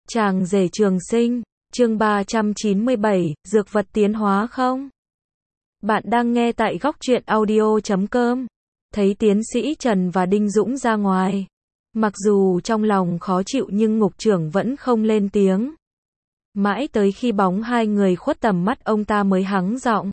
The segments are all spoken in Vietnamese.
Chàng rể trường sinh, chương 397, dược vật tiến hóa không? Bạn đang nghe tại góc truyện audio.com. Thấy tiến sĩ Trần và Đinh Dũng ra ngoài. Mặc dù trong lòng khó chịu nhưng ngục trưởng vẫn không lên tiếng. Mãi tới khi bóng hai người khuất tầm mắt ông ta mới hắng giọng.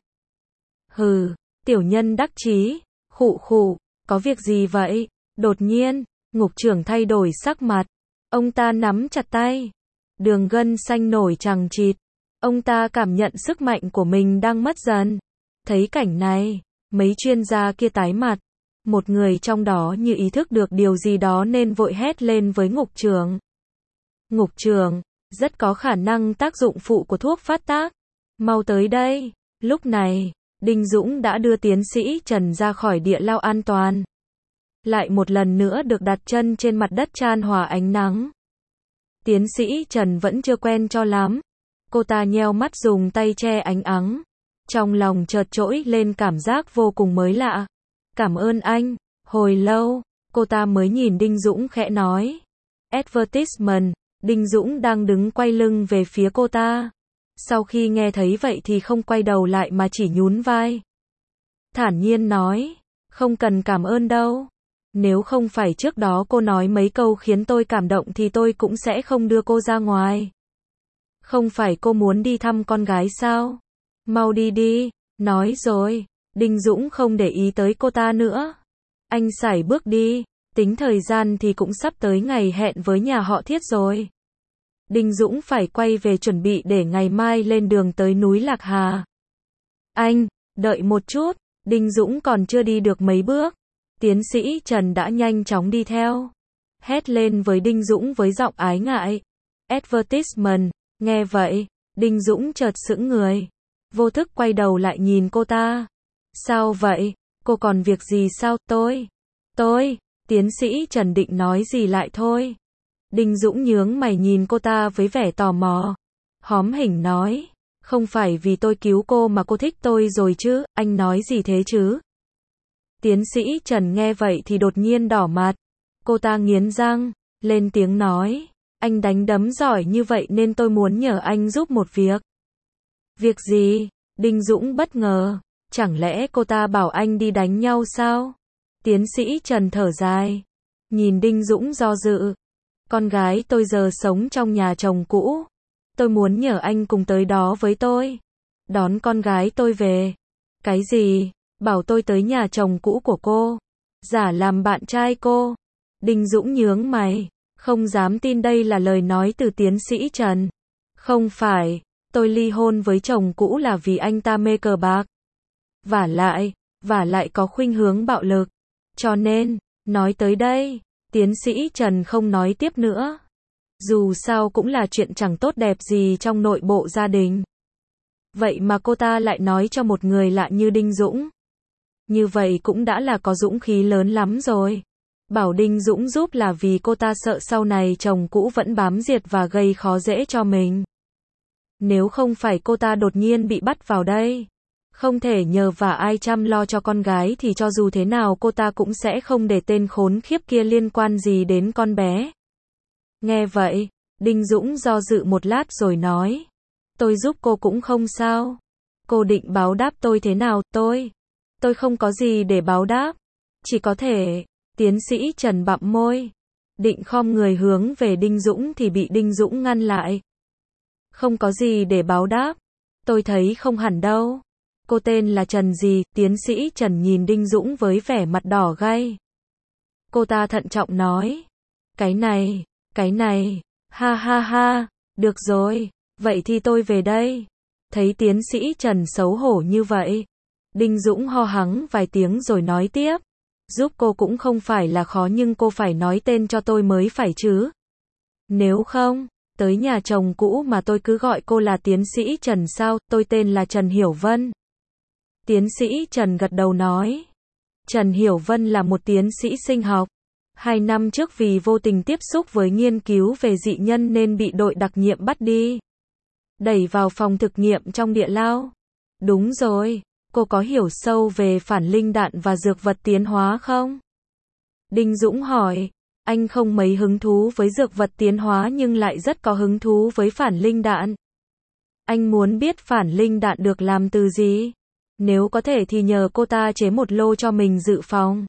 Hừ, tiểu nhân đắc chí, khụ khụ, có việc gì vậy? Đột nhiên, ngục trưởng thay đổi sắc mặt. Ông ta nắm chặt tay. Đường gân xanh nổi chằng chịt. Ông ta cảm nhận sức mạnh của mình đang mất dần. Thấy cảnh này, mấy chuyên gia kia tái mặt. Một người trong đó như ý thức được điều gì đó nên vội hét lên với ngục trưởng. Ngục trưởng, rất có khả năng tác dụng phụ của thuốc phát tác. Mau tới đây. Lúc này, Đinh Dũng đã đưa tiến sĩ Trần ra khỏi địa lao an toàn. Lại một lần nữa được đặt chân trên mặt đất chan hòa ánh nắng. Tiến sĩ Trần vẫn chưa quen cho lắm. Cô ta nheo mắt dùng tay che ánh nắng. Trong lòng chợt trỗi lên cảm giác vô cùng mới lạ. Cảm ơn anh. Hồi lâu, cô ta mới nhìn Đinh Dũng khẽ nói. Advertisement. Đinh Dũng đang đứng quay lưng về phía cô ta. Sau khi nghe thấy vậy thì không quay đầu lại mà chỉ nhún vai. Thản nhiên nói. Không cần cảm ơn đâu. Nếu không phải trước đó cô nói mấy câu khiến tôi cảm động thì tôi cũng sẽ không đưa cô ra ngoài. Không phải cô muốn đi thăm con gái sao? Mau đi đi. Nói rồi, Đinh Dũng không để ý tới cô ta nữa. Anh sải bước đi, tính thời gian thì cũng sắp tới ngày hẹn với nhà họ Thiết rồi. Đinh Dũng phải quay về chuẩn bị để ngày mai lên đường tới núi Lạc Hà. Anh, đợi một chút, Đinh Dũng còn chưa đi được mấy bước. Tiến sĩ Trần đã nhanh chóng đi theo. Hét lên với Đinh Dũng với giọng ái ngại. Advertisement, nghe vậy, Đinh Dũng chợt sững người. Vô thức quay đầu lại nhìn cô ta. Sao vậy? Cô còn việc gì sao? Tôi, tiến sĩ Trần định nói gì lại thôi. Đinh Dũng nhướng mày nhìn cô ta với vẻ tò mò. Hóm hỉnh nói. Không phải vì tôi cứu cô mà cô thích tôi rồi chứ, anh nói gì thế chứ? Tiến sĩ Trần nghe vậy thì đột nhiên đỏ mặt. Cô ta nghiến răng, lên tiếng nói. Anh đánh đấm giỏi như vậy nên tôi muốn nhờ anh giúp một việc. Việc gì? Đinh Dũng bất ngờ. Chẳng lẽ cô ta bảo anh đi đánh nhau sao? Tiến sĩ Trần thở dài. Nhìn Đinh Dũng do dự. Con gái tôi giờ sống trong nhà chồng cũ. Tôi muốn nhờ anh cùng tới đó với tôi. Đón con gái tôi về. Cái gì? Bảo tôi tới nhà chồng cũ của cô. Giả làm bạn trai cô. Đinh Dũng nhướng mày. Không dám tin đây là lời nói từ tiến sĩ Trần. Không phải. Tôi ly hôn với chồng cũ là vì anh ta mê cờ bạc. Vả lại có khuynh hướng bạo lực. Cho nên, nói tới đây, tiến sĩ Trần không nói tiếp nữa. Dù sao cũng là chuyện chẳng tốt đẹp gì trong nội bộ gia đình. Vậy mà cô ta lại nói cho một người lạ như Đinh Dũng. Như vậy cũng đã là có dũng khí lớn lắm rồi. Bảo Đinh Dũng giúp là vì cô ta sợ sau này chồng cũ vẫn bám riết và gây khó dễ cho mình. Nếu không phải cô ta đột nhiên bị bắt vào đây, không thể nhờ vả ai chăm lo cho con gái thì cho dù thế nào cô ta cũng sẽ không để tên khốn khiếp kia liên quan gì đến con bé. Nghe vậy, Đinh Dũng do dự một lát rồi nói. Tôi giúp cô cũng không sao. Cô định báo đáp tôi thế nào? Tôi không có gì để báo đáp. Chỉ có thể, tiến sĩ Trần bặm môi. Định khom người hướng về Đinh Dũng thì bị Đinh Dũng ngăn lại. Không có gì để báo đáp. Tôi thấy không hẳn đâu. Cô tên là Trần gì? Tiến sĩ Trần nhìn Đinh Dũng với vẻ mặt đỏ gay. Cô ta thận trọng nói. Cái này, ha ha ha, được rồi, vậy thì tôi về đây. Thấy tiến sĩ Trần xấu hổ như vậy. Đinh Dũng ho hắng vài tiếng rồi nói tiếp. Giúp cô cũng không phải là khó nhưng cô phải nói tên cho tôi mới phải chứ. Nếu không, tới nhà chồng cũ mà tôi cứ gọi cô là tiến sĩ Trần sao? Tôi tên là Trần Hiểu Vân. Tiến sĩ Trần gật đầu nói. Trần Hiểu Vân là một tiến sĩ sinh học. 2 năm trước vì vô tình tiếp xúc với nghiên cứu về dị nhân nên bị đội đặc nhiệm bắt đi. Đẩy vào phòng thực nghiệm trong địa lao. Đúng rồi, cô có hiểu sâu về phản linh đạn và dược vật tiến hóa không? Đinh Dũng hỏi. Anh không mấy hứng thú với dược vật tiến hóa nhưng lại rất có hứng thú với phản linh đạn. Anh muốn biết phản linh đạn được làm từ gì. Nếu có thể thì nhờ cô ta chế một lô cho mình dự phòng.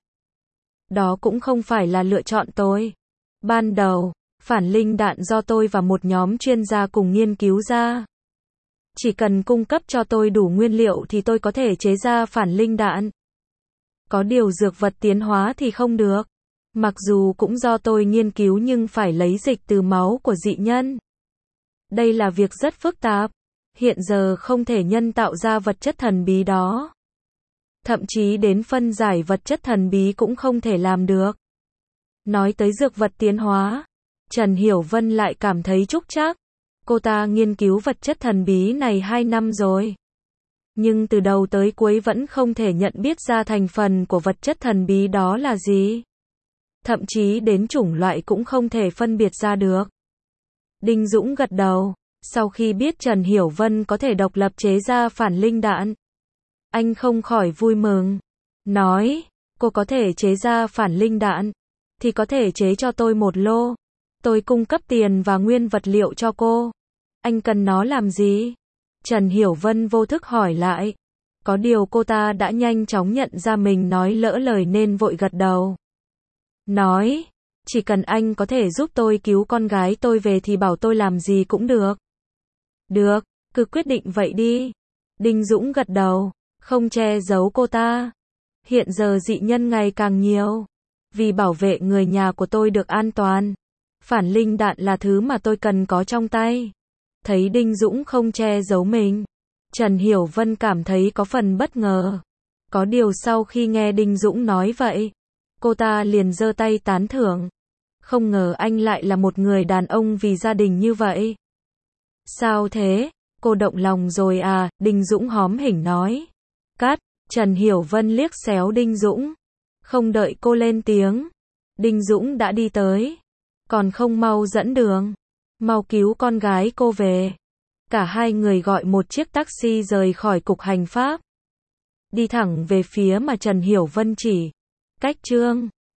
Đó cũng không phải là lựa chọn tôi. Ban đầu, phản linh đạn do tôi và một nhóm chuyên gia cùng nghiên cứu ra. Chỉ cần cung cấp cho tôi đủ nguyên liệu thì tôi có thể chế ra phản linh đạn. Có điều dược vật tiến hóa thì không được. Mặc dù cũng do tôi nghiên cứu nhưng phải lấy dịch từ máu của dị nhân. Đây là việc rất phức tạp. Hiện giờ không thể nhân tạo ra vật chất thần bí đó. Thậm chí đến phân giải vật chất thần bí cũng không thể làm được. Nói tới dược vật tiến hóa, Trần Hiểu Vân lại cảm thấy trúc trắc. Cô ta nghiên cứu vật chất thần bí này 2 năm rồi. Nhưng từ đầu tới cuối vẫn không thể nhận biết ra thành phần của vật chất thần bí đó là gì. Thậm chí đến chủng loại cũng không thể phân biệt ra được. Đinh Dũng gật đầu. Sau khi biết Trần Hiểu Vân có thể độc lập chế ra phản linh đạn, anh không khỏi vui mừng. Nói, cô có thể chế ra phản linh đạn, thì có thể chế cho tôi một lô. Tôi cung cấp tiền và nguyên vật liệu cho cô. Anh cần nó làm gì? Trần Hiểu Vân vô thức hỏi lại. Có điều cô ta đã nhanh chóng nhận ra mình nói lỡ lời nên vội gật đầu. Nói, chỉ cần anh có thể giúp tôi cứu con gái tôi về thì bảo tôi làm gì cũng được. Được, cứ quyết định vậy đi. Đinh Dũng gật đầu, không che giấu cô ta. Hiện giờ dị nhân ngày càng nhiều. Vì bảo vệ người nhà của tôi được an toàn, phản linh đạn là thứ mà tôi cần có trong tay. Thấy Đinh Dũng không che giấu mình, Trần Hiểu Vân cảm thấy có phần bất ngờ. Có điều sau khi nghe Đinh Dũng nói vậy, cô ta liền giơ tay tán thưởng. Không ngờ anh lại là một người đàn ông vì gia đình như vậy. Sao thế? Cô động lòng rồi à? Đinh Dũng hóm hỉnh nói. Cắt, Trần Hiểu Vân liếc xéo Đinh Dũng. Không đợi cô lên tiếng, Đinh Dũng đã đi tới. Còn không mau dẫn đường, mau cứu con gái cô về. Cả hai người gọi một chiếc taxi rời khỏi cục hành pháp. Đi thẳng về phía mà Trần Hiểu Vân chỉ. Cách chương